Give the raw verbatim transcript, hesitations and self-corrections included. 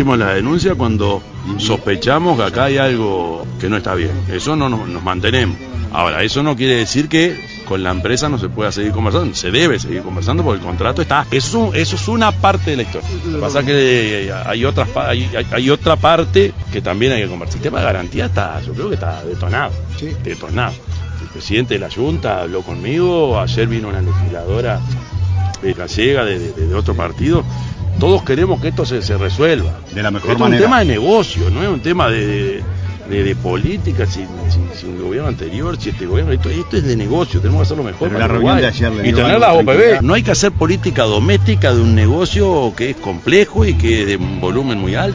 hicimos la denuncia cuando sospechamos que acá hay algo que no está bien. Eso no nos, nos mantenemos. Ahora, eso no quiere decir que con la empresa no se pueda seguir conversando. Se debe seguir conversando porque el contrato está. Eso, eso es una parte de la historia. Lo que pasa es que hay, otras, hay, hay otra parte que también hay que conversar. El tema de garantía está, yo creo que está detonado. Sí. Detonado. El presidente de la Junta habló conmigo. Ayer vino una legisladora de gallega de, de, de otro partido. Todos queremos que esto se, se resuelva. De la mejor esto manera. Es un tema de negocio, no es un tema de... de De, de política, si, si, si un gobierno anterior, si este gobierno, esto, esto es de negocio, tenemos que hacerlo mejor. Pero para la reunión de ayer le y tener la O P B. No hay que hacer política doméstica de un negocio que es complejo y que es de un volumen muy alto.